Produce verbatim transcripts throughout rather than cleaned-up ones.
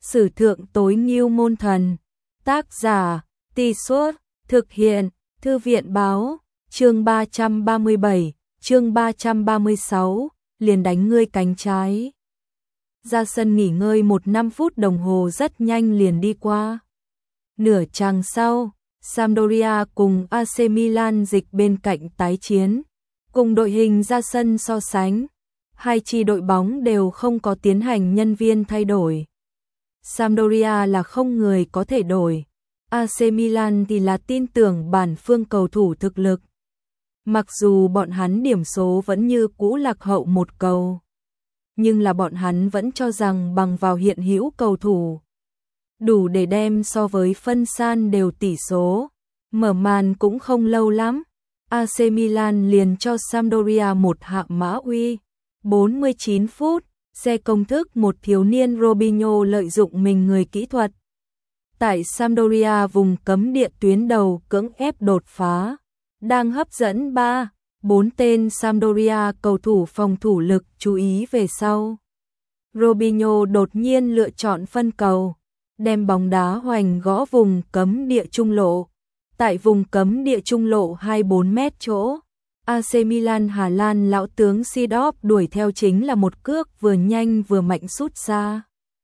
Sử thượng tối ngưu môn thần. Tác giả, Tì Suốt, thực hiện, Thư viện báo, chương ba trăm ba mươi bảy, chương ba trăm ba mươi sáu, liền đánh ngươi cánh trái. Ra sân nghỉ ngơi một năm phút đồng hồ rất nhanh liền đi qua. Nửa chặng sau, Sampdoria cùng a xê Milan dịch bên cạnh tái chiến. Cùng đội hình ra sân so sánh, hai chi đội bóng đều không có tiến hành nhân viên thay đổi. Sampdoria là không người có thể đổi, a xê Milan thì là tin tưởng bản phương cầu thủ thực lực. Mặc dù bọn hắn điểm số vẫn như cũ lạc hậu một cầu, nhưng là bọn hắn vẫn cho rằng bằng vào hiện hữu cầu thủ, đủ để đem so với phân san đều tỷ số. Mở màn cũng không lâu lắm, a xê Milan liền cho Sampdoria một hạ mã uy. bốn mươi chín phút, xe công thức một thiếu niên Robinho lợi dụng mình người kỹ thuật. Tại Sampdoria vùng cấm địa tuyến đầu cưỡng ép đột phá, đang hấp dẫn ba, bốn tên Sampdoria cầu thủ phòng thủ lực chú ý về sau. Robinho đột nhiên lựa chọn phân cầu, đem bóng đá hoành gõ vùng cấm địa trung lộ. Tại vùng cấm địa trung lộ hai mươi bốn mét chỗ, a xê Milan Hà Lan lão tướng Seedorf đuổi theo chính là một cước vừa nhanh vừa mạnh sút ra.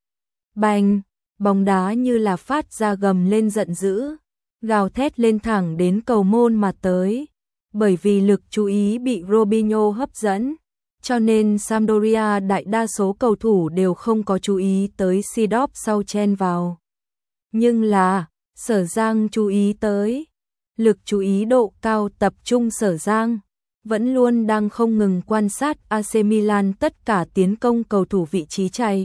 Bành, bóng đá như là phát ra gầm lên giận dữ, gào thét lên thẳng đến cầu môn mà tới. Bởi vì lực chú ý bị Robinho hấp dẫn, cho nên Sampdoria đại đa số cầu thủ đều không có chú ý tới Seedorf sau chen vào. Nhưng là, Sở Giang chú ý tới. Lực chú ý độ cao tập trung Sở Giang, vẫn luôn đang không ngừng quan sát a xê Milan tất cả tiến công cầu thủ vị trí chạy.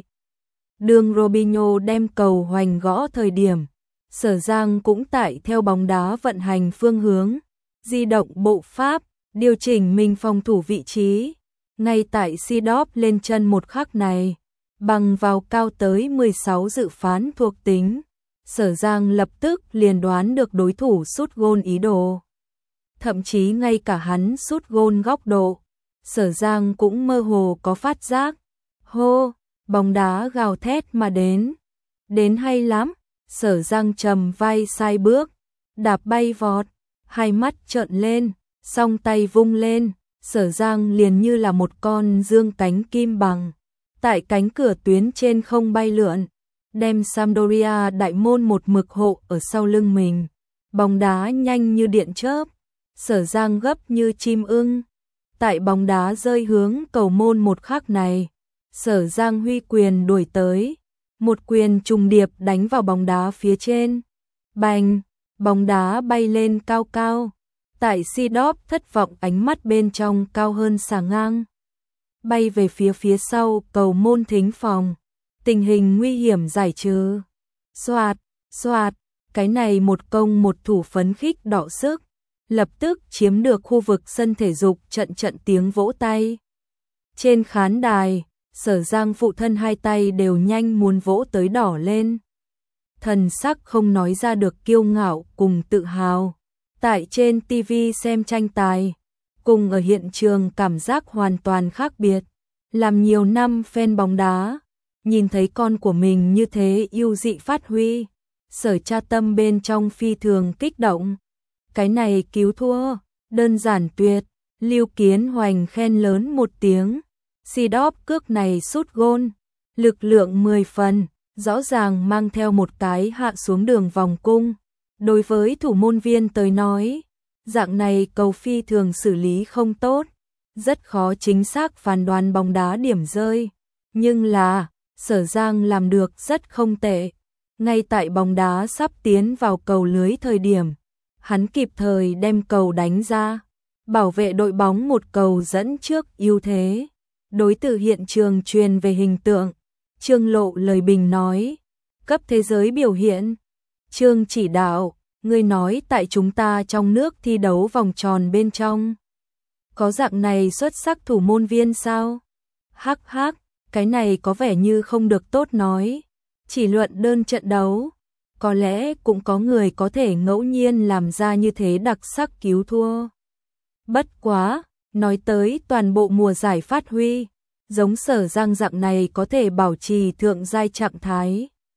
Đường Robinho đem cầu hoành gõ thời điểm, Sở Giang cũng tại theo bóng đá vận hành phương hướng, di động bộ pháp, điều chỉnh mình phòng thủ vị trí. Ngay tại Seedorf lên chân một khắc này, bằng vào cao tới mười sáu dự phán thuộc tính, Sở Giang lập tức liền đoán được đối thủ sút gôn ý đồ. Thậm chí ngay cả hắn sút gôn góc độ, Sở Giang cũng mơ hồ có phát giác. Hô, bóng đá gào thét mà đến. Đến hay lắm, Sở Giang trầm vai sai bước, đạp bay vọt, hai mắt trợn lên, song tay vung lên, Sở Giang liền như là một con dương cánh kim bằng. Tại cánh cửa tuyến trên không bay lượn, đem Sampdoria đại môn một mực hộ ở sau lưng mình. Bóng đá nhanh như điện chớp, Sở Giang gấp như chim ưng. Tại bóng đá rơi hướng cầu môn một khắc này, Sở Giang huy quyền đuổi tới, một quyền trùng điệp đánh vào bóng đá phía trên. Bành, bóng đá bay lên cao cao. Tại Seedorf thất vọng ánh mắt bên trong cao hơn xà ngang, bay về phía phía sau cầu môn thính phòng. Tình hình nguy hiểm giải trừ. Xoạt, xoạt, cái này một công một thủ phấn khích đọ sức, lập tức chiếm được khu vực sân thể dục, trận trận tiếng vỗ tay. Trên khán đài, Sở Giang phụ thân hai tay đều nhanh muốn vỗ tới đỏ lên. Thần sắc không nói ra được kiêu ngạo cùng tự hào. Tại trên ti vi xem tranh tài, cùng ở hiện trường cảm giác hoàn toàn khác biệt. Làm nhiều năm fan bóng đá, nhìn thấy con của mình như thế yêu dị phát huy, Sở cha tâm bên trong phi thường kích động. Cái này cứu thua, đơn giản tuyệt. Lưu Kiến Hoành khen lớn một tiếng. Seedorf cước này sút gôn, lực lượng mười phần, rõ ràng mang theo một cái hạ xuống đường vòng cung. Đối với thủ môn viên tới nói, dạng này cầu phi thường xử lý không tốt, rất khó chính xác phán đoán bóng đá điểm rơi. Nhưng là, Sở Giang làm được rất không tệ. Ngay tại bóng đá sắp tiến vào cầu lưới thời điểm, hắn kịp thời đem cầu đánh ra, bảo vệ đội bóng một cầu dẫn trước ưu thế. Đối từ hiện trường truyền về hình tượng, Trương Lộ lời bình nói, cấp thế giới biểu hiện. Trương chỉ đạo, ngươi nói tại chúng ta trong nước thi đấu vòng tròn bên trong, có dạng này xuất sắc thủ môn viên sao? Hắc hắc, cái này có vẻ như không được tốt nói. Chỉ luận đơn trận đấu, có lẽ cũng có người có thể ngẫu nhiên làm ra như thế đặc sắc cứu thua. Bất quá, nói tới toàn bộ mùa giải phát huy, giống Sở Giang dạng này có thể bảo trì thượng giai trạng thái,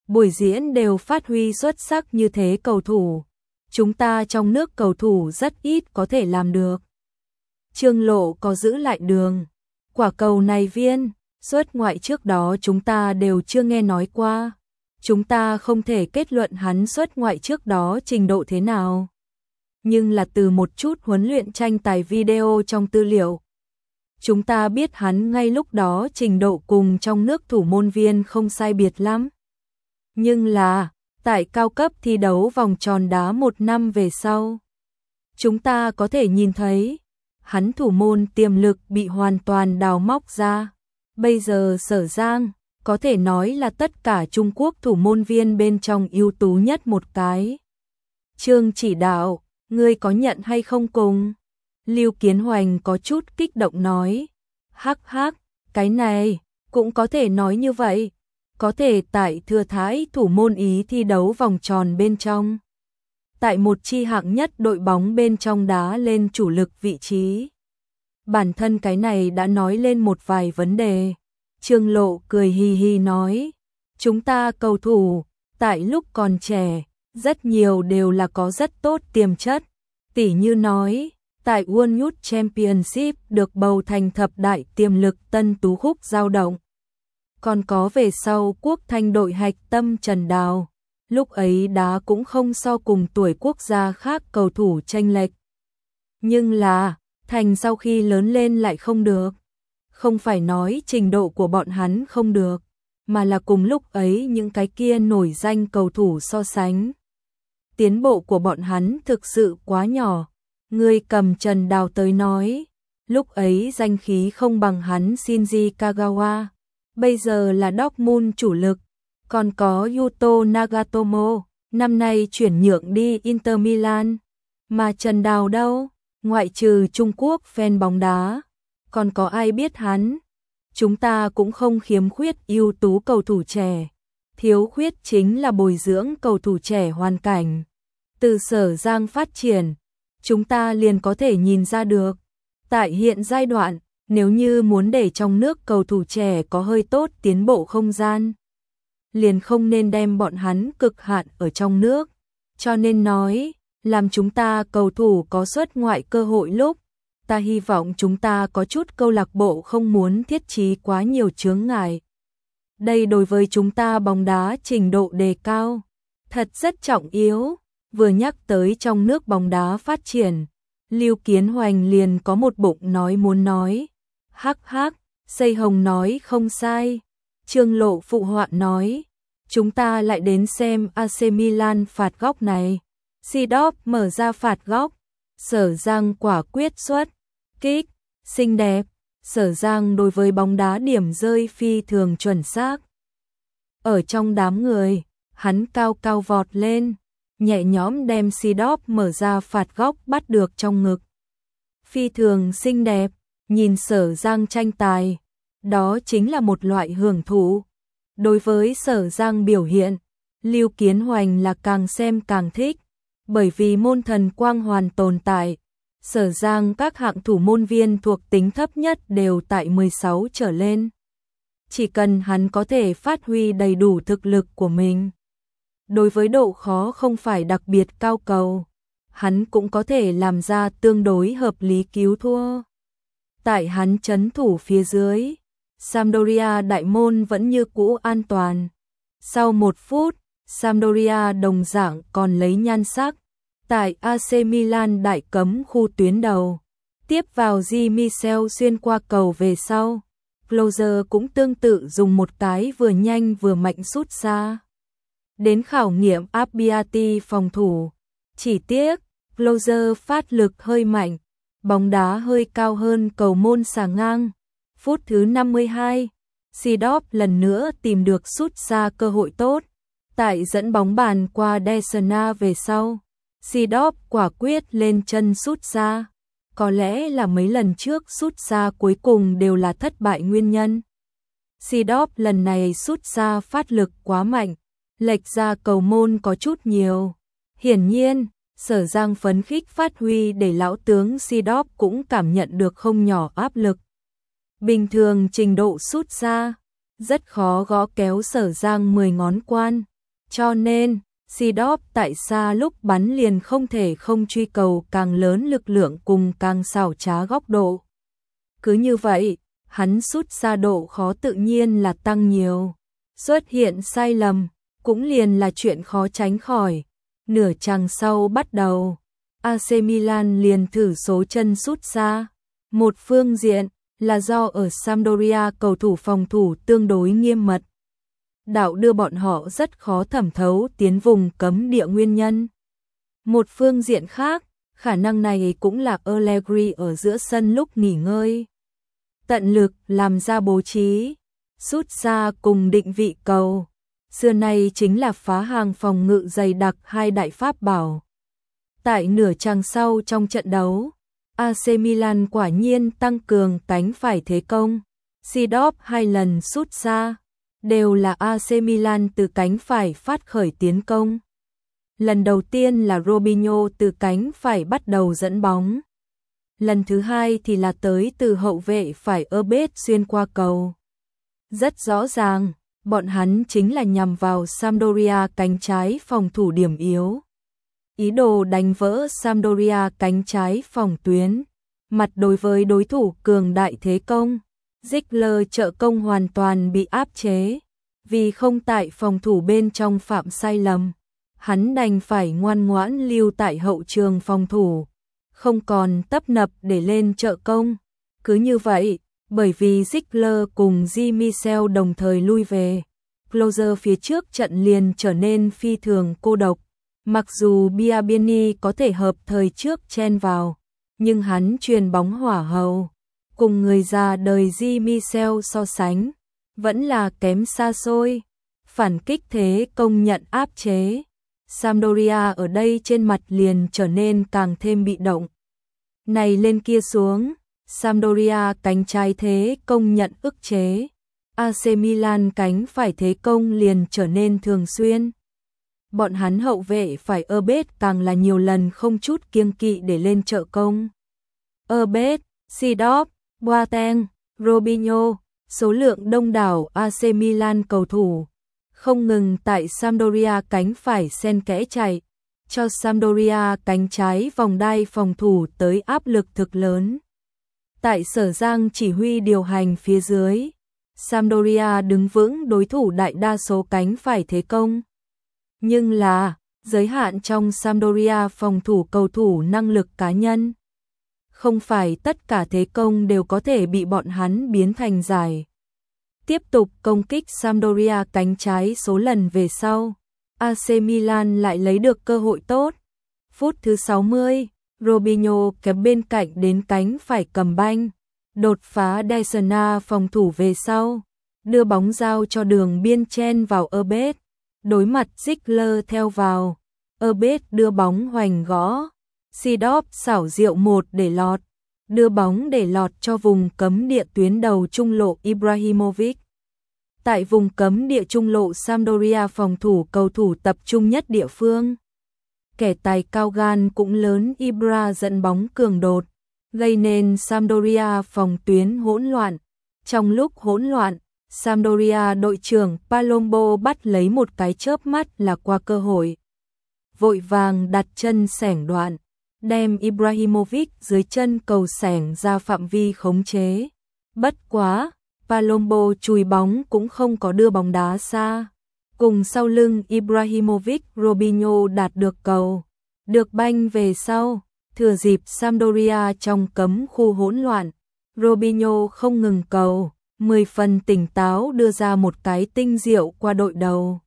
buổi diễn đều phát huy xuất sắc như thế cầu thủ. Chúng ta trong nước cầu thủ rất ít có thể làm được. Trương Lộ có giữ lại đường. Quả cầu này viên, xuất ngoại trước đó chúng ta đều chưa nghe nói qua. Chúng ta không thể kết luận hắn xuất ngoại trước đó trình độ thế nào. Nhưng là từ một chút huấn luyện tranh tài video trong tư liệu. Chúng ta biết hắn ngay lúc đó trình độ cùng trong nước thủ môn viên không sai biệt lắm. Nhưng là, tại cao cấp thi đấu vòng tròn đá một năm về sau, chúng ta có thể nhìn thấy, hắn thủ môn tiềm lực bị hoàn toàn đào móc ra. Bây giờ Sở Giang, có thể nói là tất cả Trung Quốc thủ môn viên bên trong ưu tú nhất một cái. Trương chỉ đạo, ngươi có nhận hay không cùng? Lưu Kiến Hoành có chút kích động nói, hắc hắc, cái này, cũng có thể nói như vậy. Có thể tại Thừa Thái thủ môn Ý thi đấu vòng tròn bên trong. Tại một chi hạng nhất đội bóng bên trong đá lên chủ lực vị trí. Bản thân cái này đã nói lên một vài vấn đề. Trương Lộ cười hì hì nói, chúng ta cầu thủ, tại lúc còn trẻ, rất nhiều đều là có rất tốt tiềm chất. Tỉ như nói, tại World Youth Championship được bầu thành thập đại tiềm lực Tân Tú Khúc dao động. Còn có về sau quốc thanh đội hạch tâm Trần Đào, lúc ấy đá cũng không so cùng tuổi quốc gia khác cầu thủ chênh lệch. Nhưng là, thành sau khi lớn lên lại không được. Không phải nói trình độ của bọn hắn không được, mà là cùng lúc ấy những cái kia nổi danh cầu thủ so sánh. Tiến bộ của bọn hắn thực sự quá nhỏ. Người cầm Trần Đào tới nói, lúc ấy danh khí không bằng hắn Shinji Kagawa. Bây giờ là Dortmund chủ lực, còn có Yuto Nagatomo, năm nay chuyển nhượng đi Inter Milan. Mà Trần Đào đâu? Ngoại trừ Trung Quốc fan bóng đá, còn có ai biết hắn? Chúng ta cũng không khiếm khuyết ưu tú cầu thủ trẻ, thiếu khuyết chính là bồi dưỡng cầu thủ trẻ hoàn cảnh. Từ Sở Giang phát triển, chúng ta liền có thể nhìn ra được. Tại hiện giai đoạn, nếu như muốn để trong nước cầu thủ trẻ có hơi tốt tiến bộ không gian, liền không nên đem bọn hắn cực hạn ở trong nước. Cho nên nói, làm chúng ta cầu thủ có xuất ngoại cơ hội lúc, ta hy vọng chúng ta có chút câu lạc bộ không muốn thiết trí quá nhiều chướng ngại. Đây đối với chúng ta bóng đá trình độ đề cao, thật rất trọng yếu. Vừa nhắc tới trong nước bóng đá phát triển, Lưu Kiến Hoành liền có một bụng nói muốn nói. Hắc hắc, Xây Hồng nói không sai. Trương Lộ phụ họa nói, chúng ta lại đến xem a xê Milan phạt góc này. Seedorf mở ra phạt góc, Sở Giang quả quyết xuất kích, xinh đẹp. Sở Giang đối với bóng đá điểm rơi phi thường chuẩn xác. Ở trong đám người, hắn cao cao vọt lên, nhẹ nhõm đem Seedorf mở ra phạt góc bắt được trong ngực. Phi thường xinh đẹp, nhìn Sở Giang tranh tài, đó chính là một loại hưởng thụ. Đối với Sở Giang biểu hiện, Lưu Kiến Hoành là càng xem càng thích, bởi vì môn thần quang hoàn tồn tại. Sở Giang các hạng thủ môn viên thuộc tính thấp nhất đều tại mười sáu trở lên. Chỉ cần hắn có thể phát huy đầy đủ thực lực của mình, đối với độ khó không phải đặc biệt cao cầu, hắn cũng có thể làm ra tương đối hợp lý cứu thua. Tại hắn trấn thủ phía dưới, Sampdoria đại môn vẫn như cũ an toàn. Sau một phút, Sampdoria đồng dạng còn lấy nhan sắc. Tại a xê Milan đại cấm khu tuyến đầu, tiếp vào Di Michel xuyên qua cầu về sau. Closer cũng tương tự dùng một cái vừa nhanh vừa mạnh sút xa. Đến khảo nghiệm Abbiati phòng thủ. Chỉ tiếc, Closer phát lực hơi mạnh, bóng đá hơi cao hơn cầu môn xà ngang. Phút thứ năm mươi hai, Seedorf lần nữa tìm được sút xa cơ hội tốt. Tại dẫn bóng bàn qua Desna về sau, Seedorf quả quyết lên chân sút xa. Có lẽ là mấy lần trước sút xa cuối cùng đều là thất bại nguyên nhân. Seedorf lần này sút xa phát lực quá mạnh, lệch ra cầu môn có chút nhiều. Hiển nhiên, Sở Giang phấn khích phát huy để lão tướng Seedorf cũng cảm nhận được không nhỏ áp lực. Bình thường trình độ sút xa, rất khó gõ kéo Sở Giang mười ngón quan. Cho nên, Seedorf tại xa lúc bắn liền không thể không truy cầu càng lớn lực lượng cùng càng xảo trá góc độ. Cứ như vậy, hắn sút xa độ khó tự nhiên là tăng nhiều. Xuất hiện sai lầm, cũng liền là chuyện khó tránh khỏi. Nửa chặng sau bắt đầu, a xê Milan liền thử số chân sút xa. Một phương diện là do ở Sampdoria cầu thủ phòng thủ tương đối nghiêm mật. Đạo đưa bọn họ rất khó thẩm thấu tiến vùng cấm địa nguyên nhân. Một phương diện khác, khả năng này cũng là Allegri ở giữa sân lúc nghỉ ngơi. Tận lực làm ra bố trí, sút xa cùng định vị cầu. Xưa nay chính là phá hàng phòng ngự dày đặc hai đại pháp bảo. Tại nửa chặng sau trong trận đấu, a xê Milan quả nhiên tăng cường cánh phải thế công. Seedorf hai lần sút xa, đều là a xê Milan từ cánh phải phát khởi tiến công. Lần đầu tiên là Robinho từ cánh phải bắt đầu dẫn bóng. Lần thứ hai thì là tới từ hậu vệ phải Abate xuyên qua cầu. Rất rõ ràng, bọn hắn chính là nhằm vào Sampdoria cánh trái phòng thủ điểm yếu. Ý đồ đánh vỡ Sampdoria cánh trái phòng tuyến. Mặt đối với đối thủ cường đại thế công, Ziegler trợ công hoàn toàn bị áp chế. Vì không tại phòng thủ bên trong phạm sai lầm, hắn đành phải ngoan ngoãn lưu tại hậu trường phòng thủ, không còn tấp nập để lên trợ công. Cứ như vậy, bởi vì Ziegler cùng Jean-Michel đồng thời lui về, Klose phía trước trận liền trở nên phi thường cô độc. Mặc dù Biabiany có thể hợp thời trước chen vào, nhưng hắn truyền bóng hỏa hầu, cùng người già đời Jean-Michel so sánh, vẫn là kém xa xôi. Phản kích thế công nhận áp chế. Sampdoria ở đây trên mặt liền trở nên càng thêm bị động. Này lên kia xuống, Sampdoria cánh trái thế công nhận ức chế. a xê Milan cánh phải thế công liền trở nên thường xuyên. Bọn hắn hậu vệ phải Abate càng là nhiều lần không chút kiêng kỵ để lên trợ công. Abate, Seedorf, Boateng, Robinho, số lượng đông đảo a xê Milan cầu thủ không ngừng tại Sampdoria cánh phải xen kẽ chạy, cho Sampdoria cánh trái vòng đai phòng thủ tới áp lực thực lớn. Tại Sở Giang chỉ huy điều hành phía dưới, Sampdoria đứng vững đối thủ đại đa số cánh phải thế công. Nhưng là, giới hạn trong Sampdoria phòng thủ cầu thủ năng lực cá nhân. Không phải tất cả thế công đều có thể bị bọn hắn biến thành giải. Tiếp tục công kích Sampdoria cánh trái số lần về sau, a xê Milan lại lấy được cơ hội tốt. Phút thứ sáu mươi, Robinho kẹp bên cạnh đến cánh phải cầm banh, đột phá Desna phòng thủ về sau, đưa bóng giao cho đường biên chen vào Abate. Đối mặt Ziegler theo vào, Abate đưa bóng hoành gõ, Seedorf xảo diệu một để lọt, đưa bóng để lọt cho vùng cấm địa tuyến đầu trung lộ Ibrahimovic. Tại vùng cấm địa trung lộ Sampdoria phòng thủ cầu thủ tập trung nhất địa phương. Kẻ tài cao gan cũng lớn Ibra dẫn bóng cường đột, gây nên Sampdoria phòng tuyến hỗn loạn. Trong lúc hỗn loạn, Sampdoria đội trưởng Palombo bắt lấy một cái chớp mắt là qua cơ hội. Vội vàng đặt chân xẻng đoạn, đem Ibrahimovic dưới chân cầu xẻng ra phạm vi khống chế. Bất quá, Palombo chùi bóng cũng không có đưa bóng đá xa. Cùng sau lưng Ibrahimovic, Robinho đạt được cầu. Được banh về sau, thừa dịp Sampdoria trong cấm khu hỗn loạn, Robinho không ngừng cầu, mười phần tỉnh táo đưa ra một cái tinh diệu qua đội đầu.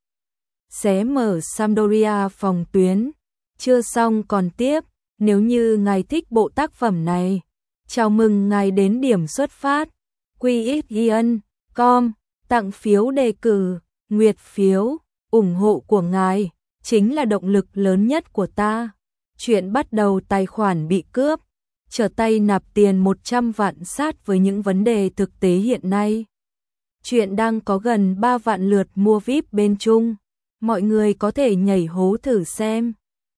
Xé mở Sampdoria phòng tuyến. Chưa xong còn tiếp, nếu như ngài thích bộ tác phẩm này, chào mừng ngài đến điểm xuất phát. quy ích chấm com, tặng phiếu đề cử, nguyệt phiếu, ủng hộ của ngài chính là động lực lớn nhất của ta. Chuyện bắt đầu tài khoản bị cướp, trở tay nạp tiền một trăm vạn sát với những vấn đề thực tế hiện nay. Chuyện đang có gần ba vạn lượt mua vi ai pi bên Trung, mọi người có thể nhảy hố thử xem.